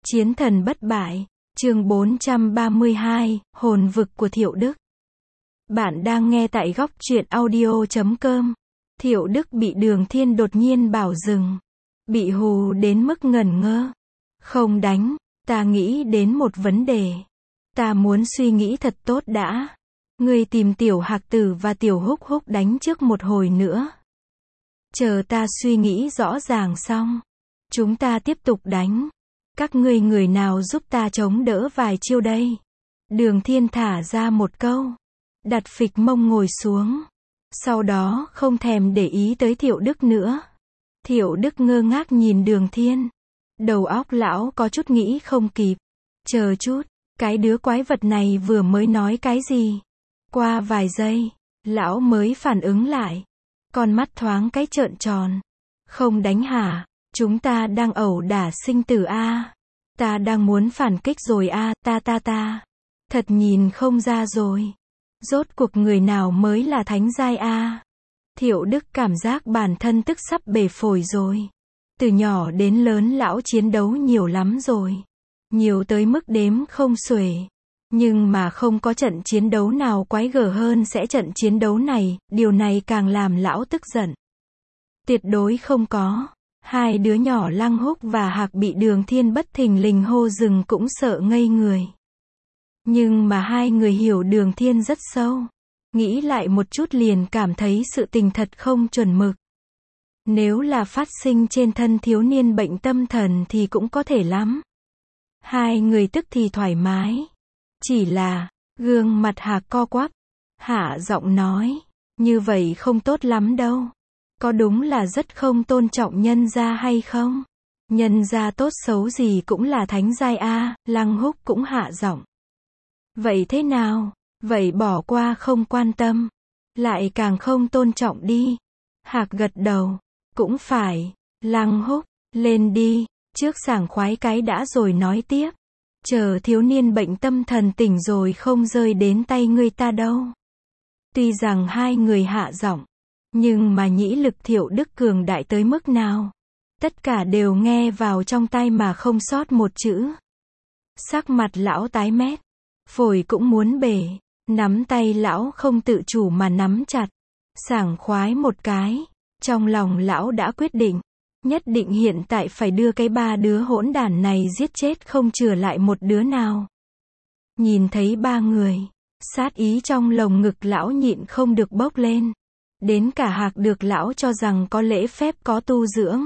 Chiến thần bất bại, chương 432, hồn vực của Thiệu Đức. Bạn đang nghe tại góc truyện audio.com. Thiệu Đức bị Đường Thiên đột nhiên bảo dừng. Bị hù đến mức ngẩn ngơ. Không đánh, ta nghĩ đến một vấn đề. Ta muốn suy nghĩ thật tốt đã. Ngươi tìm Tiểu Hạc Tử và Tiểu Húc Húc đánh trước một hồi nữa. Chờ ta suy nghĩ rõ ràng xong. Chúng ta tiếp tục đánh. Các ngươi người nào giúp ta chống đỡ vài chiêu đây? Đường Thiên thả ra một câu. Đặt phịch mông ngồi xuống. Sau đó không thèm để ý tới Thiệu Đức nữa. Thiệu Đức ngơ ngác nhìn Đường Thiên. Đầu óc lão có chút nghĩ không kịp. Chờ chút, cái đứa quái vật này vừa mới nói cái gì? Qua vài giây, lão mới phản ứng lại. Con mắt thoáng cái trợn tròn. Không đánh hả? Chúng ta đang ẩu đả sinh tử a. Ta đang muốn phản kích rồi a, ta. Thật nhìn không ra rồi. Rốt cuộc người nào mới là thánh giai a? Thiệu Đức cảm giác bản thân tức sắp bể phổi rồi. Từ nhỏ đến lớn lão chiến đấu nhiều lắm rồi. Nhiều tới mức đếm không xuể. Nhưng mà không có trận chiến đấu nào quái gở hơn sẽ trận chiến đấu này, điều này càng làm lão tức giận. Tuyệt đối không có. Hai đứa nhỏ Lăng Húc và Hạc bị Đường Thiên bất thình lình hô dừng cũng sợ ngây người. Nhưng mà hai người hiểu Đường Thiên rất sâu. Nghĩ lại một chút liền cảm thấy sự tình thật không chuẩn mực. Nếu là phát sinh trên thân thiếu niên bệnh tâm thần thì cũng có thể lắm. Hai người tức thì thoải mái. Chỉ là, gương mặt Hạc co quắp. Hạ giọng nói, như vậy không tốt lắm đâu. Có đúng là rất không tôn trọng nhân gia hay không? Nhân gia tốt xấu gì cũng là thánh giai a. Lăng Húc cũng hạ giọng. Vậy thế nào? Vậy bỏ qua không quan tâm. Lại càng không tôn trọng đi. Hạc gật đầu. Cũng phải. Lăng Húc, lên đi. Trước sảng khoái cái đã rồi nói tiếp. Chờ thiếu niên bệnh tâm thần tỉnh rồi không rơi đến tay người ta đâu. Tuy rằng hai người hạ giọng. Nhưng mà nhĩ lực Thiệu Đức cường đại tới mức nào? Tất cả đều nghe vào trong tai mà không sót một chữ. Sắc mặt lão tái mét. Phổi cũng muốn bể. Nắm tay lão không tự chủ mà nắm chặt. Sảng khoái một cái. Trong lòng lão đã quyết định. Nhất định hiện tại phải đưa cái ba đứa hỗn đản này giết chết không chừa lại một đứa nào. Nhìn thấy ba người. Sát ý trong lồng ngực lão nhịn không được bốc lên. Đến cả Hạc được lão cho rằng có lễ phép có tu dưỡng.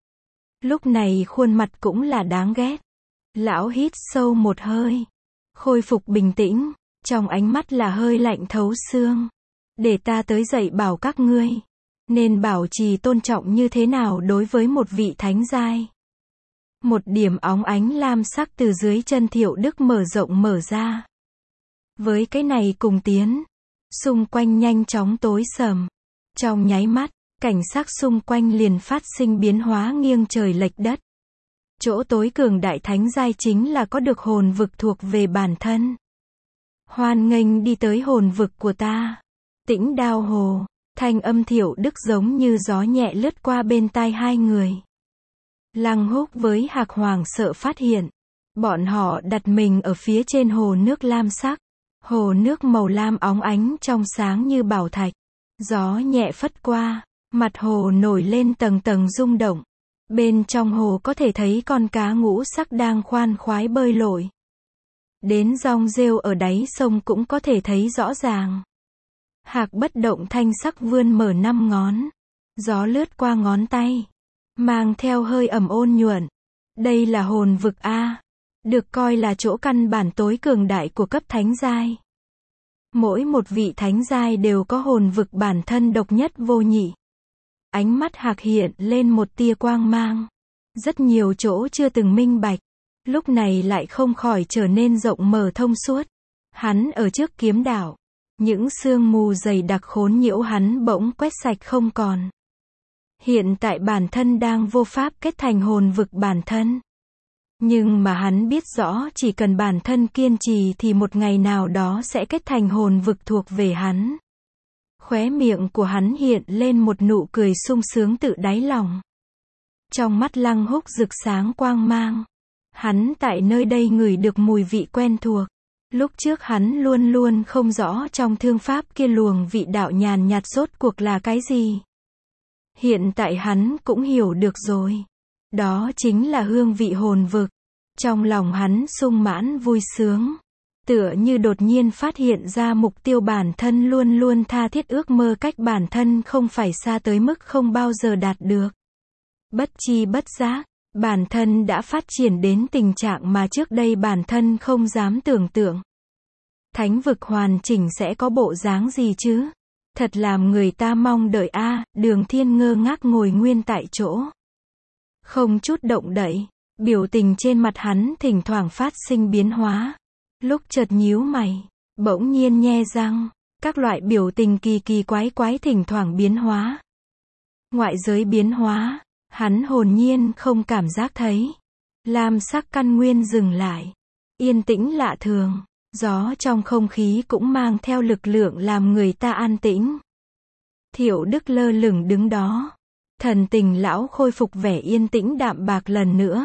Lúc này khuôn mặt cũng là đáng ghét. Lão hít sâu một hơi. Khôi phục bình tĩnh. Trong ánh mắt là hơi lạnh thấu xương. Để ta tới dạy bảo các ngươi. Nên bảo trì tôn trọng như thế nào đối với một vị thánh giai. Một điểm óng ánh lam sắc từ dưới chân Thiệu Đức mở rộng mở ra. Với cái này cùng tiến. Xung quanh nhanh chóng tối sầm. Trong nháy mắt, cảnh sắc xung quanh liền phát sinh biến hóa nghiêng trời lệch đất. Chỗ tối cường đại thánh giai chính là có được hồn vực thuộc về bản thân. Hoan nghênh đi tới hồn vực của ta. Tĩnh Đao Hồ, thanh âm Thiệu Đức giống như gió nhẹ lướt qua bên tai hai người. Lăng Húc với Hạc Hoàng sợ phát hiện. Bọn họ đặt mình ở phía trên hồ nước lam sắc. Hồ nước màu lam óng ánh trong sáng như bảo thạch. Gió nhẹ phất qua, mặt hồ nổi lên tầng tầng rung động. Bên trong hồ có thể thấy con cá ngũ sắc đang khoan khoái bơi lội. Đến rong rêu ở đáy sông cũng có thể thấy rõ ràng. Hạc bất động thanh sắc vươn mở 5 ngón. Gió lướt qua ngón tay. Mang theo hơi ẩm ôn nhuận. Đây là hồn vực A. Được coi là chỗ căn bản tối cường đại của cấp thánh giai. Mỗi một vị thánh giai đều có hồn vực bản thân độc nhất vô nhị. Ánh mắt Hạc hiện lên một tia quang mang. Rất nhiều chỗ chưa từng minh bạch. Lúc này lại không khỏi trở nên rộng mở thông suốt. Hắn ở trước kiếm đạo. Những sương mù dày đặc khốn nhiễu hắn bỗng quét sạch không còn. Hiện tại bản thân đang vô pháp kết thành hồn vực bản thân. Nhưng mà hắn biết rõ chỉ cần bản thân kiên trì thì một ngày nào đó sẽ kết thành hồn vực thuộc về hắn. Khóe miệng của hắn hiện lên một nụ cười sung sướng tự đáy lòng. Trong mắt Lăng Húc rực sáng quang mang. Hắn tại nơi đây ngửi được mùi vị quen thuộc. Lúc trước hắn luôn luôn không rõ trong thương pháp kia luồng vị đạo nhàn nhạt rốt cuộc là cái gì. Hiện tại hắn cũng hiểu được rồi. Đó chính là hương vị hồn vực. Trong lòng hắn sung mãn vui sướng. Tựa như đột nhiên phát hiện ra mục tiêu bản thân luôn luôn tha thiết ước mơ cách bản thân không phải xa tới mức không bao giờ đạt được. Bất chi bất giác, bản thân đã phát triển đến tình trạng mà trước đây bản thân không dám tưởng tượng. Thánh vực hoàn chỉnh sẽ có bộ dáng gì chứ? Thật làm người ta mong đợi a. Đường Thiên ngơ ngác ngồi nguyên tại chỗ. Không chút động đậy, biểu tình trên mặt hắn thỉnh thoảng phát sinh biến hóa. Lúc chợt nhíu mày, bỗng nhiên nhe răng, các loại biểu tình kỳ kỳ quái quái thỉnh thoảng biến hóa. Ngoại giới biến hóa, hắn hồn nhiên không cảm giác thấy. Lam sắc căn nguyên dừng lại, yên tĩnh lạ thường, gió trong không khí cũng mang theo lực lượng làm người ta an tĩnh. Thiệu Đức lơ lửng đứng đó, thần tình lão khôi phục vẻ yên tĩnh đạm bạc lần nữa.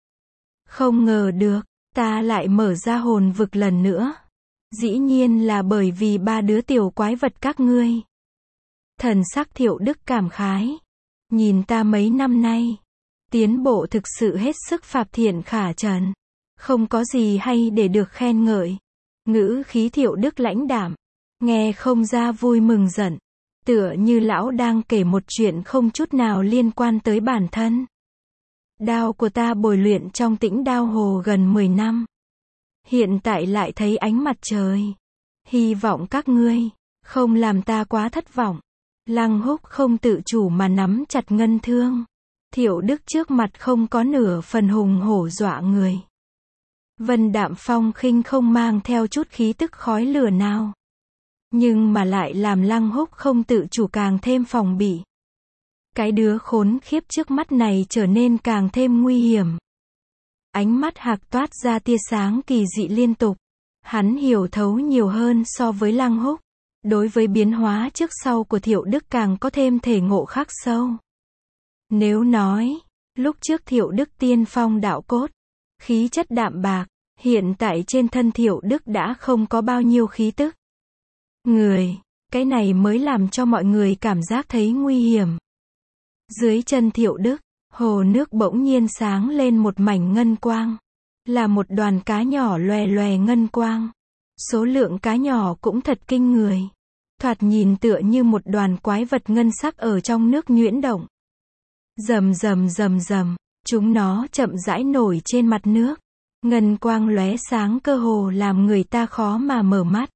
Không ngờ được, ta lại mở ra hồn vực lần nữa. Dĩ nhiên là bởi vì ba đứa tiểu quái vật các ngươi. Thần sắc Thiệu Đức cảm khái. Nhìn ta mấy năm nay, tiến bộ thực sự hết sức phạp thiện khả trần. Không có gì hay để được khen ngợi. Ngữ khí Thiệu Đức lãnh đạm, nghe không ra vui mừng giận. Tựa như lão đang kể một chuyện không chút nào liên quan tới bản thân. Đao của ta bồi luyện trong Tĩnh Đao Hồ gần 10 năm. Hiện tại lại thấy ánh mặt trời. Hy vọng các ngươi không làm ta quá thất vọng. Lăng Húc không tự chủ mà nắm chặt ngân thương. Thiệu Đức trước mặt không có nửa phần hùng hổ dọa người. Vân đạm phong khinh không mang theo chút khí tức khói lửa nào. Nhưng mà lại làm Lăng Húc không tự chủ càng thêm phòng bị. Cái đứa khốn khiếp trước mắt này trở nên càng thêm nguy hiểm. Ánh mắt Hạc toát ra tia sáng kỳ dị liên tục. Hắn hiểu thấu nhiều hơn so với Lăng Húc. Đối với biến hóa trước sau của Thiệu Đức càng có thêm thể ngộ khắc sâu. Nếu nói, lúc trước Thiệu Đức tiên phong đạo cốt, khí chất đạm bạc, hiện tại trên thân Thiệu Đức đã không có bao nhiêu khí tức. Người, cái này mới làm cho mọi người cảm giác thấy nguy hiểm. Dưới chân Thiệu Đức, hồ nước bỗng nhiên sáng lên một mảnh ngân quang. Là một đoàn cá nhỏ lòe lòe ngân quang. Số lượng cá nhỏ cũng thật kinh người. Thoạt nhìn tựa như một đoàn quái vật ngân sắc ở trong nước nhuyễn động. Rầm rầm rầm rầm, chúng nó chậm rãi nổi trên mặt nước. Ngân quang lóe sáng cơ hồ làm người ta khó mà mở mắt.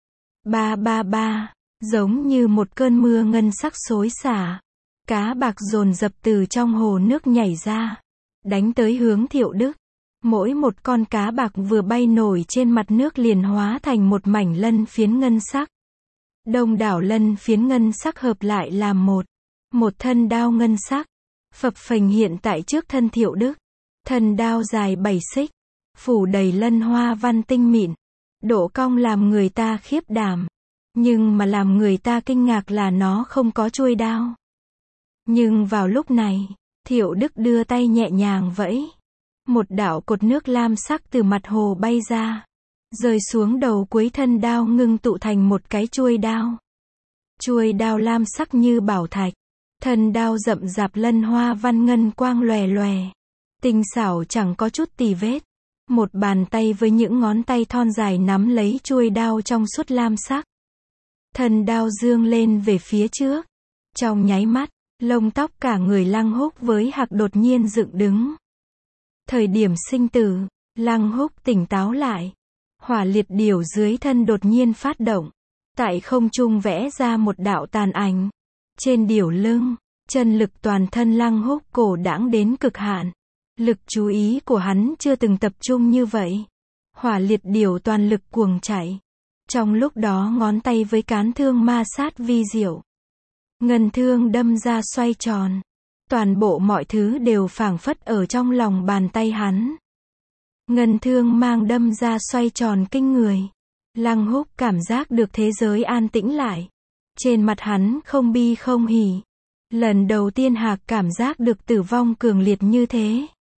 Ba ba ba, giống như một cơn mưa ngân sắc xối xả. Cá bạc dồn dập từ trong hồ nước nhảy ra, đánh tới hướng Thiệu Đức. Mỗi một con cá bạc vừa bay nổi trên mặt nước liền hóa thành một mảnh lân phiến ngân sắc. Đông đảo lân phiến ngân sắc hợp lại làm một thân đao ngân sắc, phập phềnh hiện tại trước thân Thiệu Đức. Thân đao dài 7 xích, phủ đầy lân hoa văn tinh mịn, độ cong làm người ta khiếp đảm. Nhưng mà làm người ta kinh ngạc là nó không có chuôi đao. Nhưng vào lúc này, Thiệu Đức đưa tay nhẹ nhàng vẫy. Một đạo cột nước lam sắc từ mặt hồ bay ra, rơi xuống đầu cuối thân đao ngưng tụ thành một cái chuôi đao. Chuôi đao lam sắc như bảo thạch, thân đao rậm rạp lân hoa văn ngân quang lòe lòe, tinh xảo chẳng có chút tì vết. Một bàn tay với những ngón tay thon dài nắm lấy chuôi đao trong suốt lam sắc. Thân đao dương lên về phía trước. Trong nháy mắt, lông tóc cả người Lăng Húc với Hạc đột nhiên dựng đứng. Thời điểm sinh tử, Lăng Húc tỉnh táo lại. Hỏa liệt điểu dưới thân đột nhiên phát động. Tại không trung vẽ ra một đạo tàn ảnh. Trên điểu lưng, chân lực toàn thân Lăng Húc cổ đãng đến cực hạn. Lực chú ý của hắn chưa từng tập trung như vậy. Hỏa liệt điểu toàn lực cuồng chạy. Trong lúc đó ngón tay với cán thương ma sát vi diệu. Ngân thương đâm ra xoay tròn. Toàn bộ mọi thứ đều phảng phất ở trong lòng bàn tay hắn. Ngân thương mang đâm ra xoay tròn kinh người. Lăng Húc cảm giác được thế giới an tĩnh lại. Trên mặt hắn không bi không hỉ. Lần đầu tiên Hạc cảm giác được tử vong cường liệt như thế.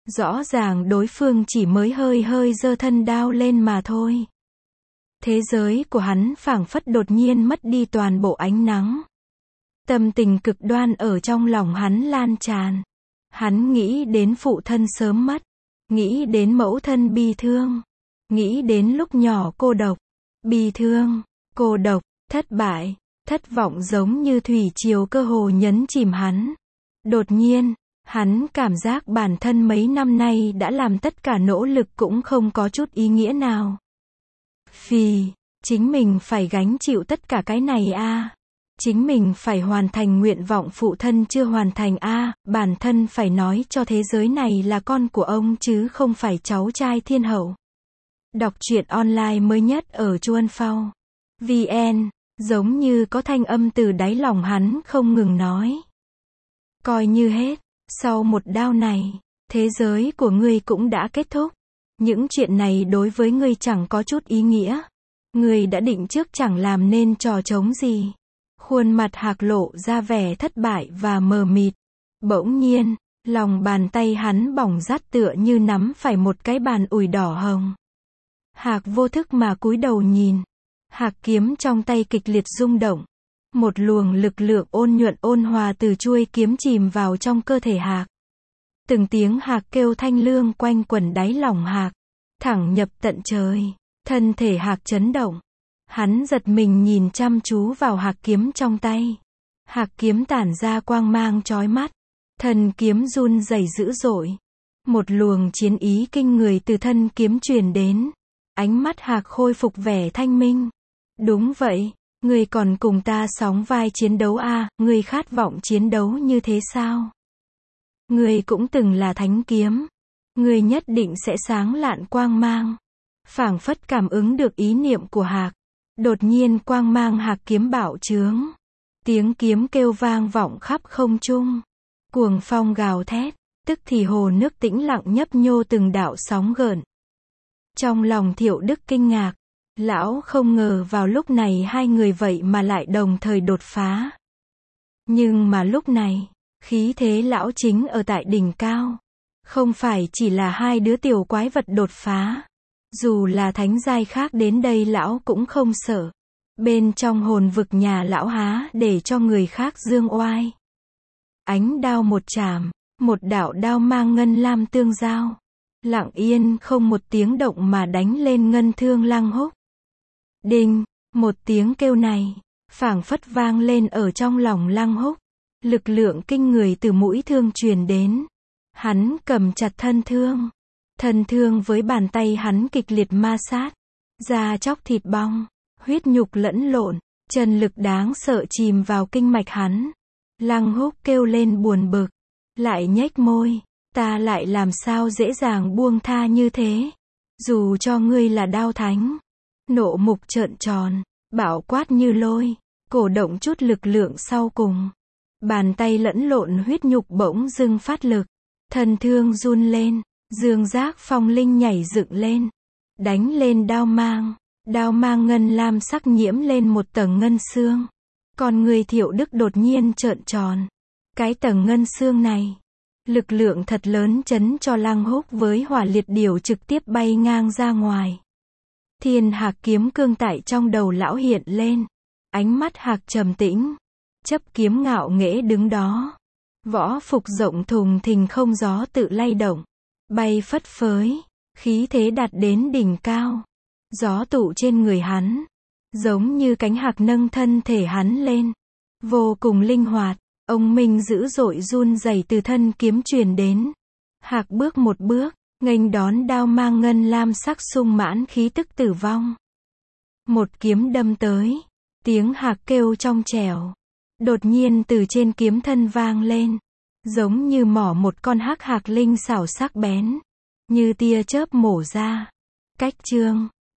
Rõ ràng đối phương chỉ mới hơi hơi giơ thân đao lên mà thôi. Thế giới của hắn phảng phất đột nhiên mất đi toàn bộ ánh nắng. Tâm tình cực đoan ở trong lòng hắn lan tràn. Hắn nghĩ đến phụ thân sớm mất, nghĩ đến mẫu thân bi thương, nghĩ đến lúc nhỏ cô độc, bi thương, cô độc, thất bại, thất vọng giống như thủy triều cơ hồ nhấn chìm hắn. Đột nhiên, hắn cảm giác bản thân mấy năm nay đã làm tất cả nỗ lực cũng không có chút ý nghĩa nào. Chính mình phải gánh chịu tất cả cái này a. Chính mình phải hoàn thành nguyện vọng phụ thân chưa hoàn thành a, bản thân phải nói cho thế giới này là con của ông chứ không phải cháu trai thiên hậu. Đọc truyện online mới nhất ở Chuan Phao VN, giống như có thanh âm từ đáy lòng hắn không ngừng nói. Coi như hết, sau một đao này, thế giới của ngươi cũng đã kết thúc. Những chuyện này đối với ngươi chẳng có chút ý nghĩa. Ngươi đã định trước chẳng làm nên trò trống gì. Khuôn mặt Hạc lộ ra vẻ thất bại và mờ mịt. Bỗng nhiên, lòng bàn tay hắn bỏng rát tựa như nắm phải một cái bàn ủi đỏ hồng. Hạc vô thức mà cúi đầu nhìn. Hạc kiếm trong tay kịch liệt rung động. Một luồng lực lượng ôn nhuận ôn hòa từ chuôi kiếm chìm vào trong cơ thể Hạc. Từng tiếng Hạc kêu thanh lương quanh quẩn đáy lòng Hạc, thẳng nhập tận trời. Thân thể Hạc chấn động. Hắn giật mình nhìn chăm chú vào Hạc kiếm trong tay. Hạc kiếm tản ra quang mang chói mắt. Thân kiếm run rẩy dữ dội. Một luồng chiến ý kinh người từ thân kiếm truyền đến. Ánh mắt Hạc khôi phục vẻ thanh minh. Đúng vậy, ngươi còn cùng ta sóng vai chiến đấu a, ngươi khát vọng chiến đấu như thế sao? Ngươi cũng từng là thánh kiếm. Ngươi nhất định sẽ sáng lạn quang mang. Phảng phất cảm ứng được ý niệm của Hạc. Đột nhiên quang mang Hạc kiếm bạo trướng. Tiếng kiếm kêu vang vọng khắp không trung. Cuồng phong gào thét, tức thì hồ nước tĩnh lặng nhấp nhô từng đạo sóng gợn. Trong lòng Thiệu Đức kinh ngạc, lão không ngờ vào lúc này hai người vậy mà lại đồng thời đột phá. Nhưng mà lúc này, khí thế lão chính ở tại đỉnh cao. Không phải chỉ là hai đứa tiểu quái vật đột phá. Dù là thánh giai khác đến đây lão cũng không sợ. Bên trong hồn vực nhà lão há để cho người khác dương oai. Ánh đao một chạm, một đạo đao mang ngân lam tương giao. Lặng yên không một tiếng động mà đánh lên ngân thương Lăng Húc. Đinh, một tiếng kêu này, phảng phất vang lên ở trong lòng Lăng Húc. Lực lượng kinh người từ mũi thương truyền đến. Hắn cầm chặt thân thương. Thân thương với bàn tay hắn kịch liệt ma sát. Da chóc thịt bong, huyết nhục lẫn lộn, chân lực đáng sợ chìm vào kinh mạch hắn. Lăng Húc kêu lên buồn bực, lại nhếch môi, ta lại làm sao dễ dàng buông tha như thế. Dù cho ngươi là đao thánh. Nộ mục trợn tròn, bạo quát như lôi, cổ động chút lực lượng sau cùng. Bàn tay lẫn lộn huyết nhục bỗng dưng phát lực. Thân thương run lên, dương giác phong linh nhảy dựng lên. Đánh lên đao mang ngân lam sắc nhiễm lên một tầng ngân xương. Còn người Thiệu Đức đột nhiên trợn tròn. Cái tầng ngân xương này, lực lượng thật lớn chấn cho Lăng Húc với hỏa liệt điểu trực tiếp bay ngang ra ngoài. Thiên Hạc kiếm cương tại trong đầu lão hiện lên. Ánh mắt Hạc trầm tĩnh, chấp kiếm ngạo nghễ đứng đó. Võ phục rộng thùng thình không gió tự lay động, bay phất phới, khí thế đạt đến đỉnh cao. Gió tụ trên người hắn, giống như cánh Hạc nâng thân thể hắn lên, vô cùng linh hoạt. Ông minh dữ dội run rẩy từ thân kiếm truyền đến. Hạc bước một bước, nghênh đón đao mang ngân lam sắc sung mãn khí tức tử vong. Một kiếm đâm tới, tiếng Hạc kêu trong trẻo, đột nhiên từ trên kiếm thân vang lên, giống như mỏ một con hắc hạc linh xảo sắc bén, như tia chớp mổ ra. Cách chương